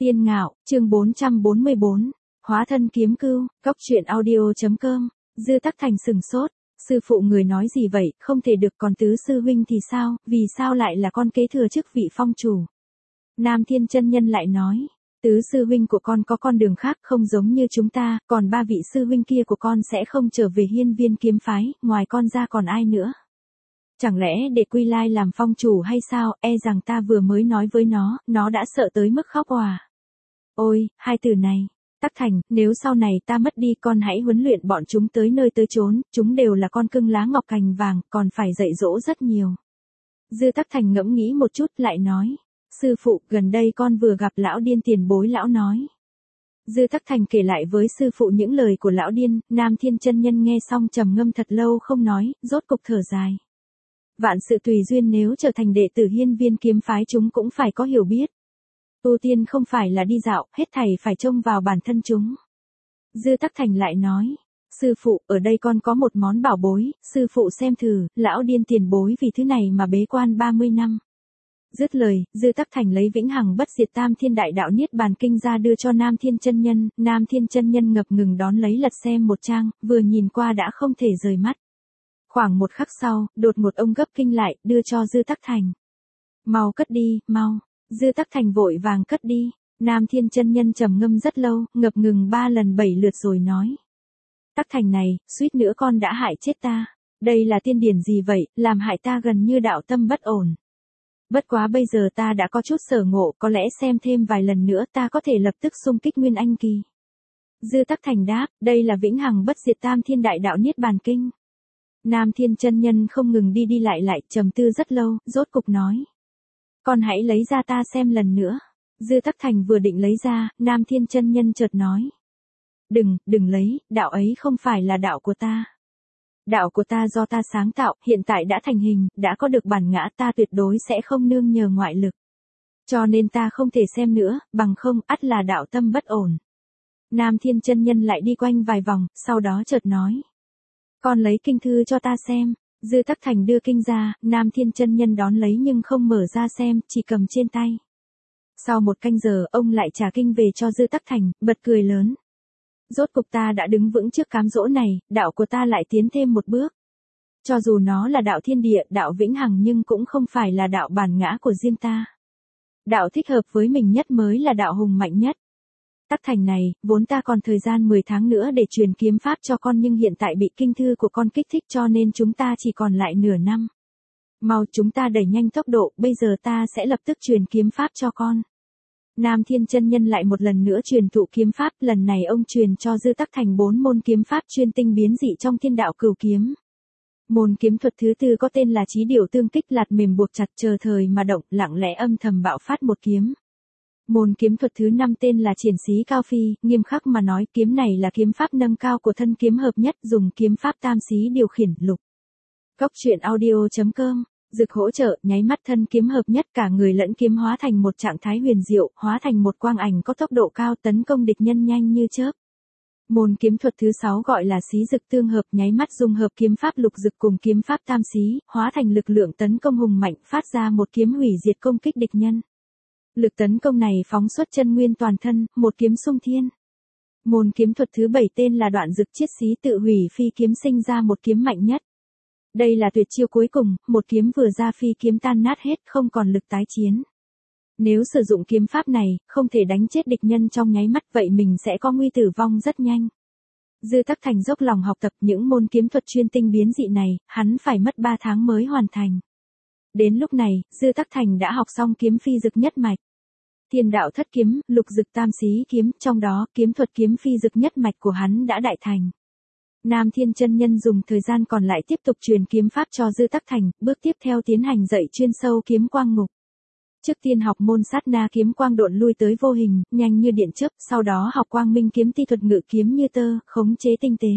Tiên Ngạo, chương 444, Hóa thân kiếm cưu, Cóc truyện audio.com, Dư Tắc Thành sừng sốt, sư phụ người nói gì vậy, không thể được, còn tứ sư huynh thì sao, vì sao lại là con kế thừa chức vị phong chủ. Nam Thiên Chân Nhân lại nói, tứ sư huynh của con có con đường khác không giống như chúng ta, còn ba vị sư huynh kia của con sẽ không trở về Hiên Viên kiếm phái, ngoài con ra còn ai nữa. Chẳng lẽ để Quy Lai làm phong chủ hay sao, e rằng ta vừa mới nói với nó đã sợ tới mức khóc òa. Ôi, hai từ này, Tắc Thành, nếu sau này ta mất đi con hãy huấn luyện bọn chúng tới nơi tới chốn, chúng đều là con cưng lá ngọc cành vàng, còn phải dạy dỗ rất nhiều. Dư Tắc Thành ngẫm nghĩ một chút lại nói, sư phụ, gần đây con vừa gặp lão điên tiền bối, lão nói. Dư Tắc Thành kể lại với sư phụ những lời của lão điên, Nam Thiên Chân Nhân nghe xong trầm ngâm thật lâu không nói, rốt cục thở dài. Vạn sự tùy duyên, nếu trở thành đệ tử Hiên Viên kiếm phái chúng cũng phải có hiểu biết. Tu tiên không phải là đi dạo, hết thảy phải trông vào bản thân chúng. Dư Tắc Thành lại nói, sư phụ, ở đây con có một món bảo bối, sư phụ xem thử, lão điên tiền bối vì thứ này mà bế quan 30 năm. Dứt lời, Dư Tắc Thành lấy Vĩnh Hằng Bất Diệt Tam Thiên Đại Đạo Niết Bàn Kinh ra đưa cho Nam Thiên Chân Nhân, Nam Thiên Chân Nhân ngập ngừng đón lấy lật xem một trang, vừa nhìn qua đã không thể rời mắt. Khoảng một khắc sau, đột một ông gấp kinh lại, đưa cho Dư Tắc Thành. Mau cất đi, mau. Dư Tắc Thành vội vàng cất đi. Nam Thiên Chân Nhân trầm ngâm rất lâu, ngập ngừng 3 lần 7 lượt rồi nói. Tắc Thành này, suýt nữa con đã hại chết ta. Đây là tiên điển gì vậy, làm hại ta gần như đạo tâm bất ổn. Bất quá bây giờ ta đã có chút sở ngộ, có lẽ xem thêm vài lần nữa ta có thể lập tức xung kích Nguyên Anh kỳ. Dư Tắc Thành đáp, đây là Vĩnh Hằng Bất Diệt Tam Thiên Đại Đạo Niết Bàn Kinh. Nam Thiên Chân Nhân không ngừng đi đi lại trầm tư rất lâu, rốt cục nói. Con hãy lấy ra ta xem lần nữa. Dư Tắc Thành vừa định lấy ra, Nam Thiên Chân Nhân chợt nói. Đừng lấy, đạo ấy không phải là đạo của ta. Đạo của ta do ta sáng tạo, hiện tại đã thành hình, đã có được bản ngã, ta tuyệt đối sẽ không nương nhờ ngoại lực. Cho nên ta không thể xem nữa, bằng không, ắt là đạo tâm bất ổn. Nam Thiên Chân Nhân lại đi quanh vài vòng, sau đó chợt nói. Con lấy kinh thư cho ta xem. Dư Tắc Thành đưa kinh ra, Nam Thiên Chân Nhân đón lấy nhưng không mở ra xem, chỉ cầm trên tay. Sau một canh giờ, ông lại trả kinh về cho Dư Tắc Thành, bật cười lớn. Rốt cục ta đã đứng vững trước cám dỗ này, đạo của ta lại tiến thêm một bước. Cho dù nó là đạo thiên địa, đạo vĩnh hằng nhưng cũng không phải là đạo bản ngã của riêng ta. Đạo thích hợp với mình nhất mới là đạo hùng mạnh nhất. Tắc Thành này, vốn ta còn thời gian 10 tháng nữa để truyền kiếm pháp cho con nhưng hiện tại bị kinh thư của con kích thích cho nên chúng ta chỉ còn lại nửa năm. Mau chúng ta đẩy nhanh tốc độ, bây giờ ta sẽ lập tức truyền kiếm pháp cho con. Nam Thiên Chân Nhân lại một lần nữa truyền thụ kiếm pháp, lần này ông truyền cho Dư Tắc Thành 4 môn kiếm pháp chuyên tinh biến dị trong thiên đạo cửu kiếm. Môn kiếm thuật thứ tư có tên là Chí Điểu Tương Kích, lạt mềm buộc chặt, chờ thời mà động, lặng lẽ âm thầm bạo phát một kiếm. Môn kiếm thuật thứ 5 tên là Triển Xí Cao Phi, nghiêm khắc mà nói kiếm này là kiếm pháp nâng cao của thân kiếm hợp nhất, dùng kiếm pháp tam xí điều khiển lục. Cóc truyện audio.com, Dực hỗ trợ, nháy mắt thân kiếm hợp nhất, cả người lẫn kiếm hóa thành một trạng thái huyền diệu, hóa thành một quang ảnh có tốc độ cao, tấn công địch nhân nhanh như chớp. Môn kiếm thuật thứ 6 gọi là Xí Dực Tương Hợp, nháy mắt dung hợp kiếm pháp lục dực cùng kiếm pháp tam xí, hóa thành lực lượng tấn công hùng mạnh, phát ra một kiếm hủy diệt công kích địch nhân. Lực tấn công này phóng xuất chân nguyên toàn thân, một kiếm xung thiên. Môn kiếm thuật thứ 7 tên là Đoạn Dực Chiết Xí Tự Hủy Phi kiếm, sinh ra một kiếm mạnh nhất. Đây là tuyệt chiêu cuối cùng, một kiếm vừa ra phi kiếm tan nát hết, không còn lực tái chiến. Nếu sử dụng kiếm pháp này, không thể đánh chết địch nhân trong nháy mắt, vậy mình sẽ có nguy tử vong rất nhanh. Dư Tắc Thành dốc lòng học tập những môn kiếm thuật chuyên tinh biến dị này, hắn phải mất 3 tháng mới hoàn thành. Đến lúc này, Dư Tắc Thành đã học xong kiếm phi dực nhất mạch. Thiên đạo thất kiếm, lục dực tam xí kiếm, trong đó kiếm thuật kiếm phi dực nhất mạch của hắn đã đại thành. Nam Thiên Chân Nhân dùng thời gian còn lại tiếp tục truyền kiếm pháp cho Dư Tắc Thành, bước tiếp theo tiến hành dạy chuyên sâu kiếm quang ngục. Trước tiên học môn sát na kiếm quang độn lui tới vô hình, nhanh như điện chớp, sau đó học quang minh kiếm ti thuật ngự kiếm như tơ, khống chế tinh tế.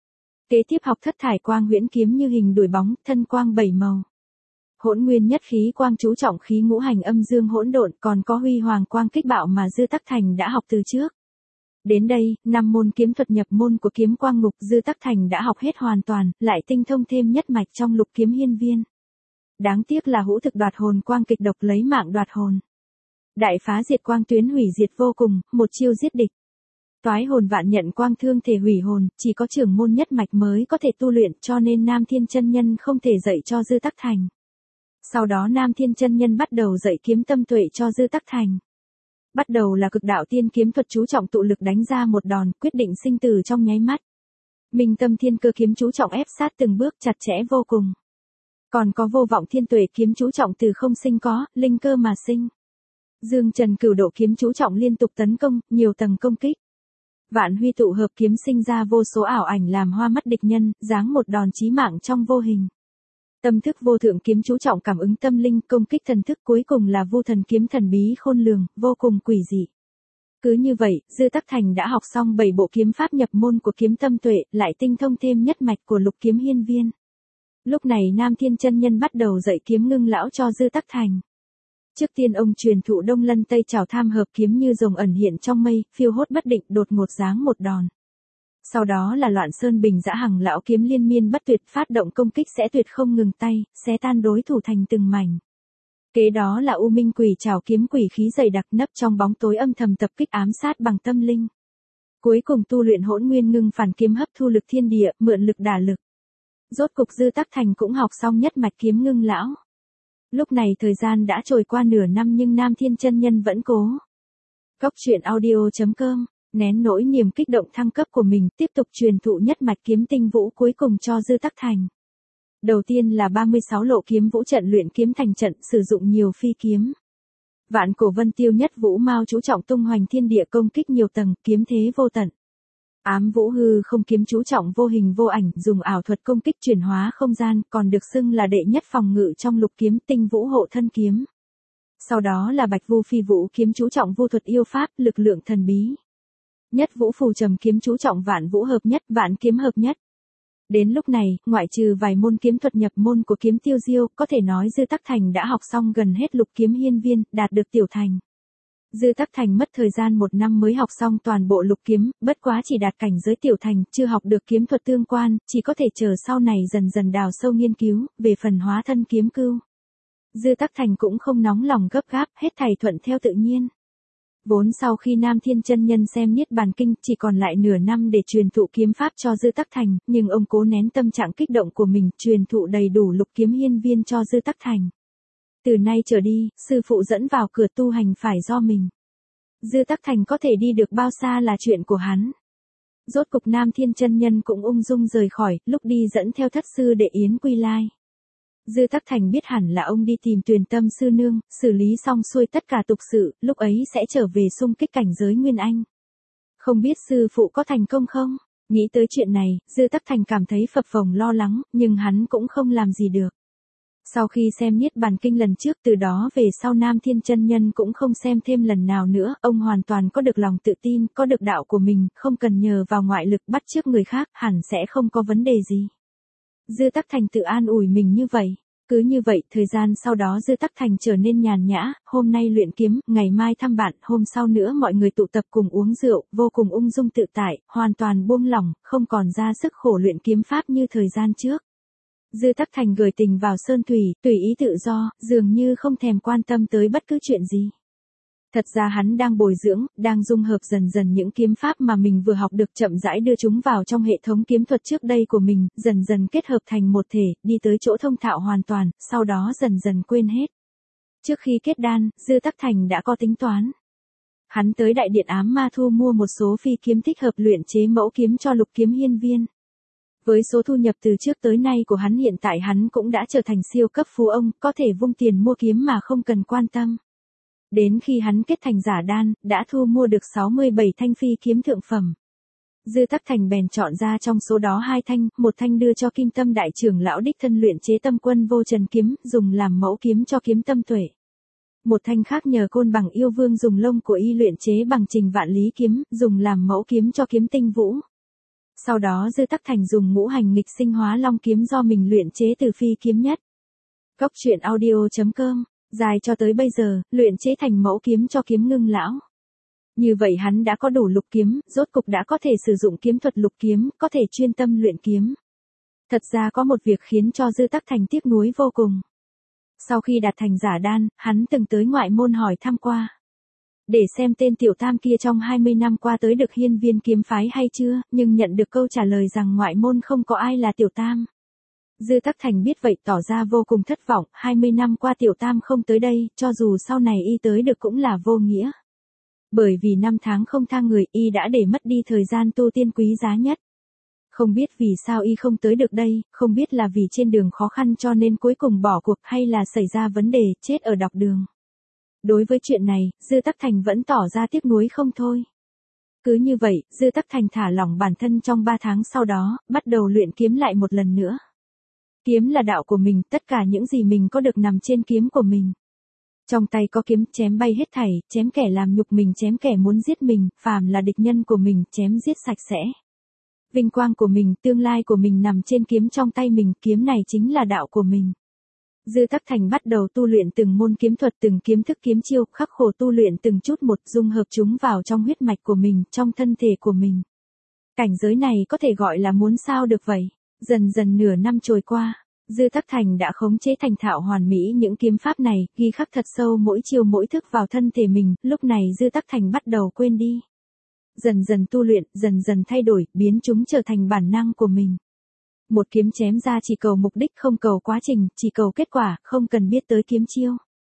Kế tiếp học thất thải quang huyễn kiếm như hình đuổi bóng, thân quang 7 màu. Hỗn nguyên nhất khí quang chú trọng khí ngũ hành âm dương hỗn độn, còn có huy hoàng quang kích bạo mà Dư Tắc Thành đã học từ trước. Đến đây, 5 môn kiếm thuật nhập môn của kiếm quang ngục Dư Tắc Thành đã học hết hoàn toàn, lại tinh thông thêm nhất mạch trong lục kiếm hiên viên. Đáng tiếc là hữu thực đoạt hồn quang kịch độc lấy mạng đoạt hồn. Đại phá diệt quang tuyến hủy diệt vô cùng, một chiêu giết địch. Toái hồn vạn nhận quang thương thể hủy hồn, chỉ có trưởng môn nhất mạch mới có thể tu luyện, cho nên Nam Thiên chân nhân không thể dạy cho Dư Tắc Thành. Sau đó Nam Thiên chân nhân bắt đầu dạy kiếm tâm tuệ cho Dư Tắc Thành. Bắt đầu là cực đạo tiên kiếm thuật chú trọng tụ lực đánh ra một đòn, quyết định sinh tử trong nháy mắt. Minh tâm thiên cơ kiếm chú trọng ép sát từng bước chặt chẽ vô cùng. Còn có vô vọng thiên tuệ kiếm chú trọng từ không sinh có, linh cơ mà sinh. Dương Trần cửu độ kiếm chú trọng liên tục tấn công, nhiều tầng công kích. Vạn huy tụ hợp kiếm sinh ra vô số ảo ảnh làm hoa mắt địch nhân, giáng một đòn chí mạng trong vô hình. Tâm thức vô thượng kiếm chú trọng cảm ứng tâm linh, công kích thần thức, cuối cùng là vô thần kiếm thần bí khôn lường, vô cùng quỷ dị. Cứ như vậy, Dư Tắc Thành đã học xong 7 bộ kiếm pháp nhập môn của kiếm tâm tuệ, lại tinh thông thêm nhất mạch của lục kiếm hiên viên. Lúc này Nam Thiên chân nhân bắt đầu dạy kiếm ngưng lão cho Dư Tắc Thành. Trước tiên ông truyền thụ Đông Lân Tây Trảo tham hợp kiếm như rồng ẩn hiện trong mây, phiêu hốt bất định, đột ngột giáng một đòn. Sau đó là Loạn Sơn Bình Dã Hằng lão kiếm liên miên bất tuyệt, phát động công kích sẽ tuyệt không ngừng tay, xé tan đối thủ thành từng mảnh. Kế đó là U Minh Quỷ Trảo kiếm quỷ khí dày đặc nấp trong bóng tối âm thầm tập kích ám sát bằng tâm linh. Cuối cùng tu luyện Hỗn Nguyên Ngưng Phản kiếm hấp thu lực thiên địa, mượn lực đả lực. Rốt cục Dư Tắc Thành cũng học xong nhất mạch kiếm ngưng lão. Lúc này thời gian đã trôi qua nửa năm nhưng Nam Thiên chân nhân vẫn cố. Góc truyện audio.com, nén nỗi niềm kích động thăng cấp của mình, tiếp tục truyền thụ nhất mạch kiếm tinh vũ cuối cùng cho Dư Tắc Thành. Đầu tiên là 36 lộ kiếm vũ trận luyện kiếm thành trận, sử dụng nhiều phi kiếm. Vạn cổ vân tiêu nhất vũ mao chú trọng tung hoành thiên địa, công kích nhiều tầng, kiếm thế vô tận. Ám vũ hư không kiếm chú trọng vô hình vô ảnh, dùng ảo thuật công kích chuyển hóa không gian, còn được xưng là đệ nhất phòng ngự trong lục kiếm tinh vũ hộ thân kiếm. Sau đó là bạch vu phi vũ kiếm chú trọng vô thuật yêu pháp, lực lượng thần bí. Nhất vũ phù trầm kiếm chú trọng vạn vũ hợp nhất, vạn kiếm hợp nhất. Đến lúc này, ngoại trừ vài môn kiếm thuật nhập môn của kiếm tiêu diêu, có thể nói Dư Tắc Thành đã học xong gần hết lục kiếm hiên viên, đạt được tiểu thành. Dư Tắc Thành mất thời gian 1 năm mới học xong toàn bộ lục kiếm, bất quá chỉ đạt cảnh giới tiểu thành, chưa học được kiếm thuật tương quan, chỉ có thể chờ sau này dần dần đào sâu nghiên cứu, về phần hóa thân kiếm cưu. Dư Tắc Thành cũng không nóng lòng gấp gáp, hết thảy thuận theo tự nhiên. Vốn sau khi Nam Thiên chân nhân xem Niết Bàn Kinh, chỉ còn lại nửa năm để truyền thụ kiếm pháp cho Dư Tắc Thành, nhưng ông cố nén tâm trạng kích động của mình, truyền thụ đầy đủ lục kiếm hiên viên cho Dư Tắc Thành. Từ nay trở đi, sư phụ dẫn vào cửa tu hành phải do mình. Dư Tắc Thành có thể đi được bao xa là chuyện của hắn. Rốt cục Nam Thiên chân nhân cũng ung dung rời khỏi, lúc đi dẫn theo thất sư đệ Yến Quy Lai. Dư Tắc Thành biết hẳn là ông đi tìm Tuyền Tâm sư nương, xử lý xong xuôi tất cả tục sự, lúc ấy sẽ trở về xung kích cảnh giới Nguyên Anh. Không biết sư phụ có thành công không? Nghĩ tới chuyện này, Dư Tắc Thành cảm thấy phập phồng lo lắng, nhưng hắn cũng không làm gì được. Sau khi xem Niết Bàn Kinh lần trước, từ đó về sau Nam Thiên chân nhân cũng không xem thêm lần nào nữa, ông hoàn toàn có được lòng tự tin, có được đạo của mình, không cần nhờ vào ngoại lực bắt chước người khác, hẳn sẽ không có vấn đề gì. Dư Tắc Thành tự an ủi mình như vậy. Cứ như vậy, thời gian sau đó Dư Tắc Thành trở nên nhàn nhã, hôm nay luyện kiếm, ngày mai thăm bạn, hôm sau nữa mọi người tụ tập cùng uống rượu, vô cùng ung dung tự tại, hoàn toàn buông lỏng, không còn ra sức khổ luyện kiếm pháp như thời gian trước. Dư Tắc Thành gửi tình vào sơn thủy, tùy ý tự do, dường như không thèm quan tâm tới bất cứ chuyện gì. Thật ra hắn đang bồi dưỡng, đang dung hợp dần dần những kiếm pháp mà mình vừa học được, chậm rãi đưa chúng vào trong hệ thống kiếm thuật trước đây của mình, dần dần kết hợp thành một thể, đi tới chỗ thông thạo hoàn toàn, sau đó dần dần quên hết. Trước khi kết đan, Dư Tắc Thành đã có tính toán. Hắn tới đại điện Ám Ma thu mua một số phi kiếm thích hợp luyện chế mẫu kiếm cho lục kiếm hiên viên. Với số thu nhập từ trước tới nay của hắn, hiện tại hắn cũng đã trở thành siêu cấp phú ông, có thể vung tiền mua kiếm mà không cần quan tâm. Đến khi hắn kết thành giả đan, đã thu mua được 67 thanh phi kiếm thượng phẩm. Dư Tắc Thành bèn chọn ra trong số đó 2 thanh, một thanh đưa cho Kim Tâm đại trưởng lão đích thân luyện chế Tâm Quân Vô Trần kiếm, dùng làm mẫu kiếm cho kiếm tâm tuệ. Một thanh khác nhờ Côn Bằng yêu vương dùng lông của y luyện chế bằng Trình Vạn Lý kiếm, dùng làm mẫu kiếm cho kiếm tinh vũ. Sau đó Dư Tắc Thành dùng ngũ hành nghịch sinh hóa long kiếm do mình luyện chế từ phi kiếm nhất. Góc truyện audio.com, dài cho tới bây giờ, luyện chế thành mẫu kiếm cho kiếm ngưng lão. Như vậy hắn đã có đủ lục kiếm, rốt cục đã có thể sử dụng kiếm thuật lục kiếm, có thể chuyên tâm luyện kiếm. Thật ra có một việc khiến cho Dư Tắc Thành tiếc nuối vô cùng. Sau khi đạt thành giả đan, hắn từng tới ngoại môn hỏi thăm qua. để xem tên tiểu tam kia trong 20 năm qua tới được hiên viên kiếm phái hay chưa, nhưng nhận được câu trả lời rằng ngoại môn không có ai là tiểu tam. Dư Tắc Thành biết vậy tỏ ra vô cùng thất vọng, 20 năm qua tiểu tam không tới đây, cho dù sau này y tới được cũng là vô nghĩa. Bởi vì năm tháng không tha người, y đã để mất đi thời gian tu tiên quý giá nhất. Không biết vì sao y không tới được đây, không biết là vì trên đường khó khăn cho nên cuối cùng bỏ cuộc hay là xảy ra vấn đề, chết ở dọc đường. Đối với chuyện này, Dư Tắc Thành vẫn tỏ ra tiếc nuối không thôi. Cứ như vậy, Dư Tắc Thành thả lỏng bản thân trong 3 tháng sau đó, bắt đầu luyện kiếm lại một lần nữa. Kiếm là đạo của mình, tất cả những gì mình có được nằm trên kiếm của mình. Trong tay có kiếm, chém bay hết thảy, chém kẻ làm nhục mình, chém kẻ muốn giết mình, phàm là địch nhân của mình, chém giết sạch sẽ. Vinh quang của mình, tương lai của mình nằm trên kiếm trong tay mình, kiếm này chính là đạo của mình. Dư Tắc Thành bắt đầu tu luyện từng môn kiếm thuật, từng kiếm thức kiếm chiêu, khắc khổ tu luyện từng chút một, dung hợp chúng vào trong huyết mạch của mình, trong thân thể của mình. Cảnh giới này có thể gọi là muốn sao được vậy. Dần dần nửa năm trôi qua, Dư Tắc Thành đã khống chế thành thạo hoàn mỹ những kiếm pháp này, ghi khắc thật sâu mỗi chiêu mỗi thức vào thân thể mình, lúc này Dư Tắc Thành bắt đầu quên đi. Dần dần tu luyện, dần dần thay đổi, biến chúng trở thành bản năng của mình. Một kiếm chém ra chỉ cầu mục đích không cầu quá trình, chỉ cầu kết quả, không cần biết tới kiếm chiêu.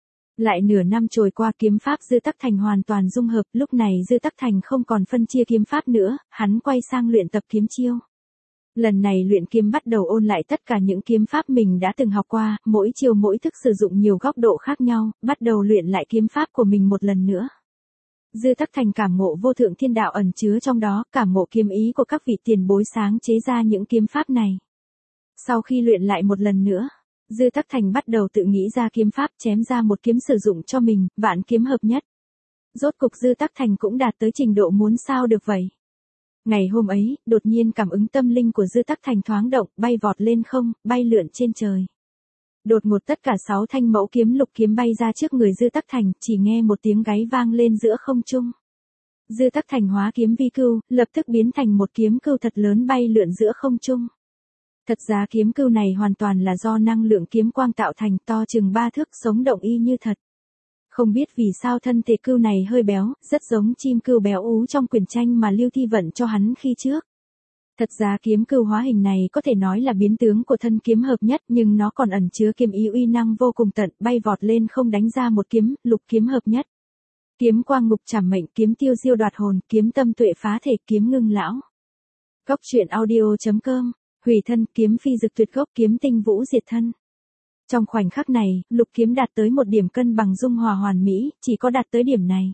Lại nửa năm trôi qua kiếm pháp Dư Tắc Thành hoàn toàn dung hợp, lúc này Dư Tắc Thành không còn phân chia kiếm pháp nữa, hắn quay sang luyện tập kiếm chiêu. Lần này luyện kiếm bắt đầu ôn lại tất cả những kiếm pháp mình đã từng học qua, mỗi chiêu mỗi thức sử dụng nhiều góc độ khác nhau, bắt đầu luyện lại kiếm pháp của mình một lần nữa. Dư Tắc Thành cảm ngộ vô thượng thiên đạo ẩn chứa trong đó, cảm ngộ kiếm ý của các vị tiền bối sáng chế ra những kiếm pháp này. Sau khi luyện lại một lần nữa, Dư Tắc Thành bắt đầu tự nghĩ ra kiếm pháp, chém ra một kiếm sử dụng cho mình, vạn kiếm hợp nhất. Rốt cục Dư Tắc Thành cũng đạt tới trình độ muốn sao được vậy. Ngày hôm ấy, đột nhiên cảm ứng tâm linh của Dư Tắc Thành thoáng động, bay vọt lên không, bay lượn trên trời. Đột ngột tất cả 6 thanh mẫu kiếm lục kiếm bay ra trước người Dư Tắc Thành, chỉ nghe một tiếng gáy vang lên giữa không trung. Dư Tắc Thành hóa kiếm vi cưu, lập tức biến thành một kiếm cưu thật lớn bay lượn giữa không trung. Thật ra kiếm cưu này hoàn toàn là do năng lượng kiếm quang tạo thành, to chừng 3 thước, sống động y như thật. Không biết vì sao thân thể cưu này hơi béo, rất giống chim cưu béo ú trong quyển tranh mà Lưu Thi vận cho hắn khi trước. Thật ra kiếm cưu hóa hình này có thể nói là biến tướng của thân kiếm hợp nhất, nhưng nó còn ẩn chứa kiếm ý uy năng vô cùng tận, bay vọt lên không đánh ra một kiếm, lục kiếm hợp nhất. Kiếm quang ngục trảm mệnh, kiếm tiêu diêu đoạt hồn, kiếm tâm tuệ phá thể, kiếm ngưng lão. Góc truyện audio.com, hủy thân, kiếm phi dực tuyệt gốc, kiếm tinh vũ diệt thân. Trong khoảnh khắc này, lục kiếm đạt tới một điểm cân bằng dung hòa hoàn mỹ, chỉ có đạt tới điểm này,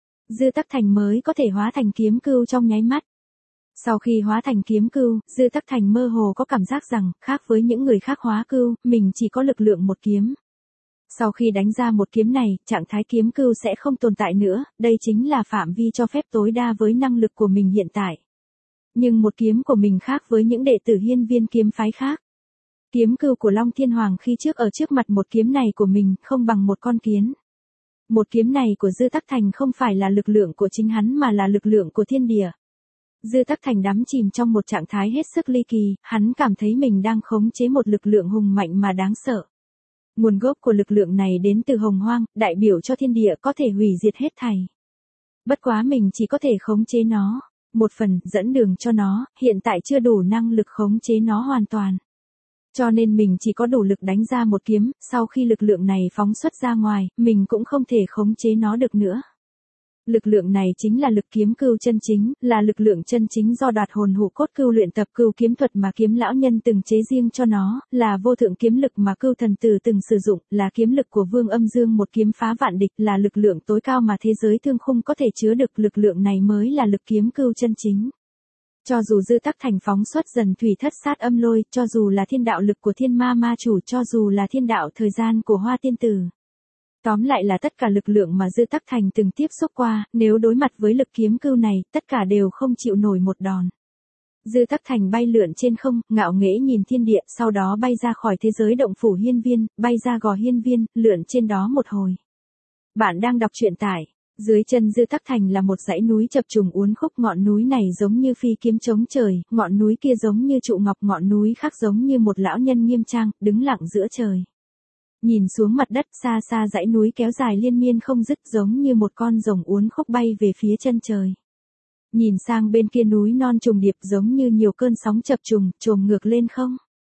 Dư Tắc Thành mới có thể hóa thành kiếm cưu trong nháy mắt. Sau khi hóa thành kiếm cưu, Dư Tắc Thành mơ hồ có cảm giác rằng, khác với những người khác hóa cưu, mình chỉ có lực lượng một kiếm. Sau khi đánh ra một kiếm này, trạng thái kiếm cưu sẽ không tồn tại nữa, đây chính là phạm vi cho phép tối đa với năng lực của mình hiện tại. Nhưng một kiếm của mình khác với những đệ tử hiên viên kiếm phái khác. Kiếm cưu của Long Thiên Hoàng khi trước ở trước mặt một kiếm này của mình, không bằng một con kiến. Một kiếm này của Dư Tắc Thành không phải là lực lượng của chính hắn mà là lực lượng của thiên địa. Dư Tắc Thành đắm chìm trong một trạng thái hết sức ly kỳ, hắn cảm thấy mình đang khống chế một lực lượng hùng mạnh mà đáng sợ. Nguồn gốc của lực lượng này đến từ hồng hoang, đại biểu cho thiên địa có thể hủy diệt hết thảy. Bất quá mình chỉ có thể khống chế nó, một phần, dẫn đường cho nó, hiện tại chưa đủ năng lực khống chế nó hoàn toàn. Cho nên mình chỉ có đủ lực đánh ra một kiếm, sau khi lực lượng này phóng xuất ra ngoài, mình cũng không thể khống chế nó được nữa. Lực lượng này chính là lực kiếm cưu chân chính, là lực lượng chân chính do đoạt hồn hủ cốt cưu luyện tập cưu kiếm thuật mà kiếm lão nhân từng chế riêng cho nó, là vô thượng kiếm lực mà cưu thần tử từng sử dụng, là kiếm lực của Vương Âm Dương một kiếm phá vạn địch, là lực lượng tối cao mà thế giới thương khung có thể chứa được, lực lượng này mới là lực kiếm cưu chân chính. Cho dù Dư Tắc Thành phóng xuất dần thủy thất sát âm lôi, cho dù là thiên đạo lực của thiên ma ma chủ, cho dù là thiên đạo thời gian của Hoa Tiên Tử. Tóm lại là tất cả lực lượng mà Dư Tắc Thành từng tiếp xúc qua, nếu đối mặt với lực kiếm cưu này, tất cả đều không chịu nổi một đòn. Dư Tắc Thành bay lượn trên không, ngạo nghễ nhìn thiên địa, sau đó bay ra khỏi thế giới động phủ hiên viên, bay ra gò hiên viên, lượn trên đó một hồi. Bạn đang đọc truyện tại, dưới chân Dư Tắc Thành là một dãy núi chập trùng uốn khúc, ngọn núi này giống như phi kiếm chống trời, ngọn núi kia giống như trụ ngọc, ngọn núi khác giống như một lão nhân nghiêm trang, đứng lặng giữa trời. Nhìn xuống mặt đất xa xa dãy núi kéo dài liên miên không dứt giống như một con rồng uốn khúc bay về phía chân trời. Nhìn sang bên kia núi non trùng điệp giống như nhiều cơn sóng chập trùng, trồm ngược lên không.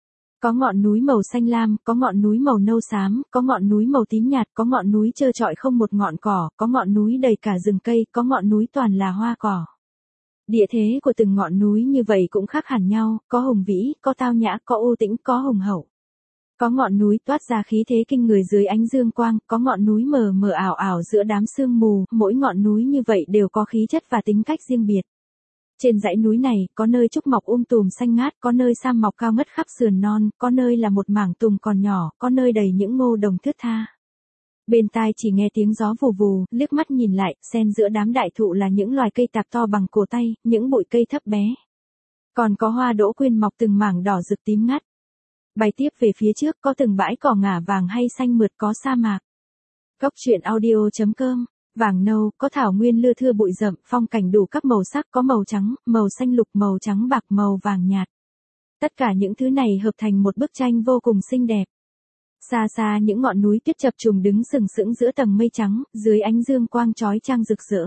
Có ngọn núi màu xanh lam, có ngọn núi màu nâu xám, có ngọn núi màu tím nhạt, có ngọn núi trơ trọi không một ngọn cỏ, có ngọn núi đầy cả rừng cây, có ngọn núi toàn là hoa cỏ. Địa thế của từng ngọn núi như vậy cũng khác hẳn nhau, có hùng vĩ, có tao nhã, có u tĩnh, có hùng hậu. Có ngọn núi toát ra khí thế kinh người dưới ánh dương quang, có ngọn núi mờ mờ ảo ảo giữa đám sương mù, mỗi ngọn núi như vậy đều có khí chất và tính cách riêng biệt. Trên dãy núi này, có nơi trúc mọc tùm xanh ngát, có nơi sam mọc cao ngất khắp sườn non, có nơi là một mảng tùng còn nhỏ, có nơi đầy những ngô đồng thướt tha. Bên tai chỉ nghe tiếng gió vù vù, liếc mắt nhìn lại, xen giữa đám đại thụ là những loài cây tạp to bằng cổ tay, những bụi cây thấp bé. Còn có hoa đỗ quyên mọc từng mảng đỏ rực tím ngắt. Bay tiếp về phía trước có từng bãi cỏ ngả vàng hay xanh mượt, có sa mạc. Cốc truyện audio.com, vàng nâu, có thảo nguyên lưa thưa bụi rậm, phong cảnh đủ các màu sắc, có màu trắng, màu xanh lục, màu trắng bạc, màu vàng nhạt. Tất cả những thứ này hợp thành một bức tranh vô cùng xinh đẹp. Xa xa những ngọn núi tuyết chập trùng đứng sừng sững giữa tầng mây trắng, dưới ánh dương quang chói chang rực rỡ.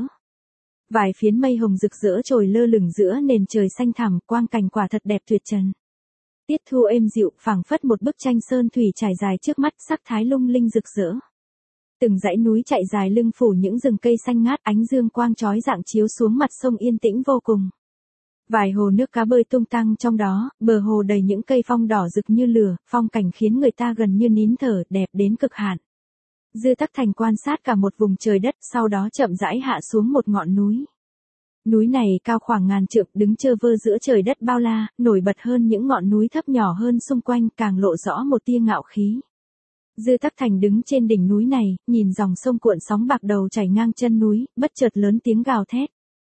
Vài phiến mây hồng rực rỡ trồi lơ lửng giữa nền trời xanh thẳm, quang cảnh quả thật đẹp tuyệt trần. Tiết thu êm dịu, phảng phất một bức tranh sơn thủy trải dài trước mắt, sắc thái lung linh rực rỡ. Từng dãy núi chạy dài lưng phủ những rừng cây xanh ngát, ánh dương quang chói rạng chiếu xuống mặt sông yên tĩnh vô cùng. Vài hồ nước cá bơi tung tăng trong đó, bờ hồ đầy những cây phong đỏ rực như lửa, phong cảnh khiến người ta gần như nín thở, đẹp đến cực hạn. Dư Tắc Thành quan sát cả một vùng trời đất, sau đó chậm rãi hạ xuống một ngọn núi. Núi này cao khoảng ngàn trượng, đứng chơ vơ giữa trời đất bao la, nổi bật hơn những ngọn núi thấp nhỏ hơn xung quanh, càng lộ rõ một tia ngạo khí. Dư Tắc Thành đứng trên đỉnh núi này, nhìn dòng sông cuộn sóng bạc đầu chảy ngang chân núi, bất chợt lớn tiếng gào thét.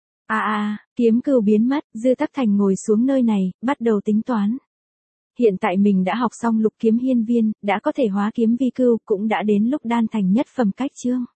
Kiếm cừu biến mất, Dư Tắc Thành ngồi xuống nơi này, bắt đầu tính toán. Hiện tại mình đã học xong lục kiếm hiên viên, đã có thể hóa kiếm vi cưu, cũng đã đến lúc đan thành nhất phẩm cách chương.